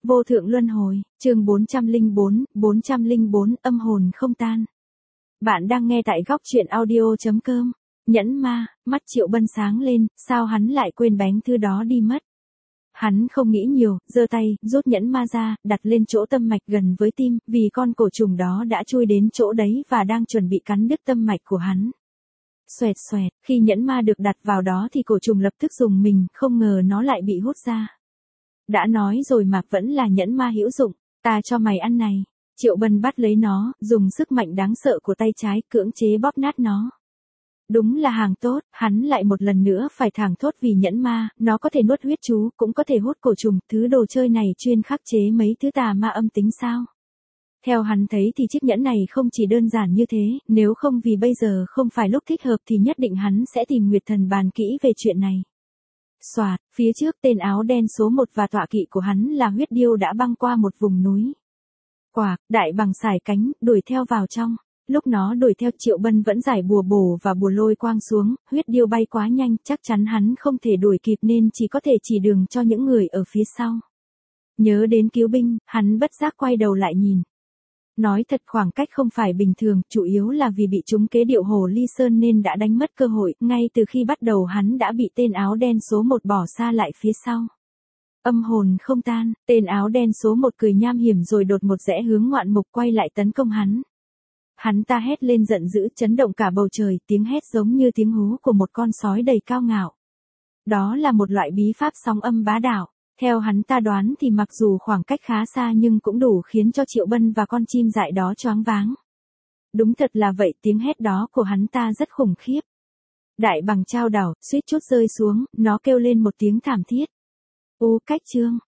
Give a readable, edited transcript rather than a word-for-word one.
Vô thượng luân hồi, chương 404, âm hồn không tan. Bạn đang nghe tại góc truyện audio.com. Nhẫn ma, mắt Triệu Bân sáng lên, sao hắn lại quên bánh thứ đó đi mất. Hắn không nghĩ nhiều, giơ tay, rút nhẫn ma ra, đặt lên chỗ tâm mạch gần với tim, vì con cổ trùng đó đã chui đến chỗ đấy và đang chuẩn bị cắn đứt tâm mạch của hắn. Xoẹt xoẹt, khi nhẫn ma được đặt vào đó thì cổ trùng lập tức rùng mình, không ngờ nó lại bị hút ra. Đã nói rồi mà vẫn là nhẫn ma hữu dụng, ta cho mày ăn này. Triệu Bân bắt lấy nó, dùng sức mạnh đáng sợ của tay trái cưỡng chế bóp nát nó. Đúng là hàng tốt, hắn lại một lần nữa phải thảng thốt vì nhẫn ma, nó có thể nuốt huyết chú, cũng có thể hút cổ trùng, thứ đồ chơi này chuyên khắc chế mấy thứ tà ma âm tính sao. Theo hắn thấy thì chiếc nhẫn này không chỉ đơn giản như thế, nếu không vì bây giờ không phải lúc thích hợp thì nhất định hắn sẽ tìm Nguyệt Thần bàn kỹ về chuyện này. Soạt, phía trước tên áo đen số 1 và tọa kỵ của hắn là huyết điêu đã băng qua một vùng núi. Quạc, đại bằng sải cánh, đuổi theo vào trong. Lúc nó đuổi theo Triệu Bân vẫn giải bùa bổ và bùa lôi quang xuống, huyết điêu bay quá nhanh, chắc chắn hắn không thể đuổi kịp nên chỉ có thể chỉ đường cho những người ở phía sau. Nhớ đến cứu binh, hắn bất giác quay đầu lại nhìn. Nói thật khoảng cách không phải bình thường, chủ yếu là vì bị trúng kế điệu hồ ly sơn nên đã đánh mất cơ hội, ngay từ khi bắt đầu hắn đã bị tên áo đen số 1 bỏ xa lại phía sau. Âm hồn không tan, tên áo đen số 1 cười nham hiểm rồi đột một rẽ hướng ngoạn mục quay lại tấn công hắn. Hắn ta hét lên giận dữ, chấn động cả bầu trời, tiếng hét giống như tiếng hú của một con sói đầy cao ngạo. Đó là một loại bí pháp sóng âm bá đạo. Theo hắn ta đoán thì mặc dù khoảng cách khá xa nhưng cũng đủ khiến cho Triệu Bân và con chim dại đó choáng váng. Đúng thật là vậy, tiếng hét đó của hắn ta rất khủng khiếp. Đại bằng chao đảo, suýt chút rơi xuống, nó kêu lên một tiếng thảm thiết. Cách chương,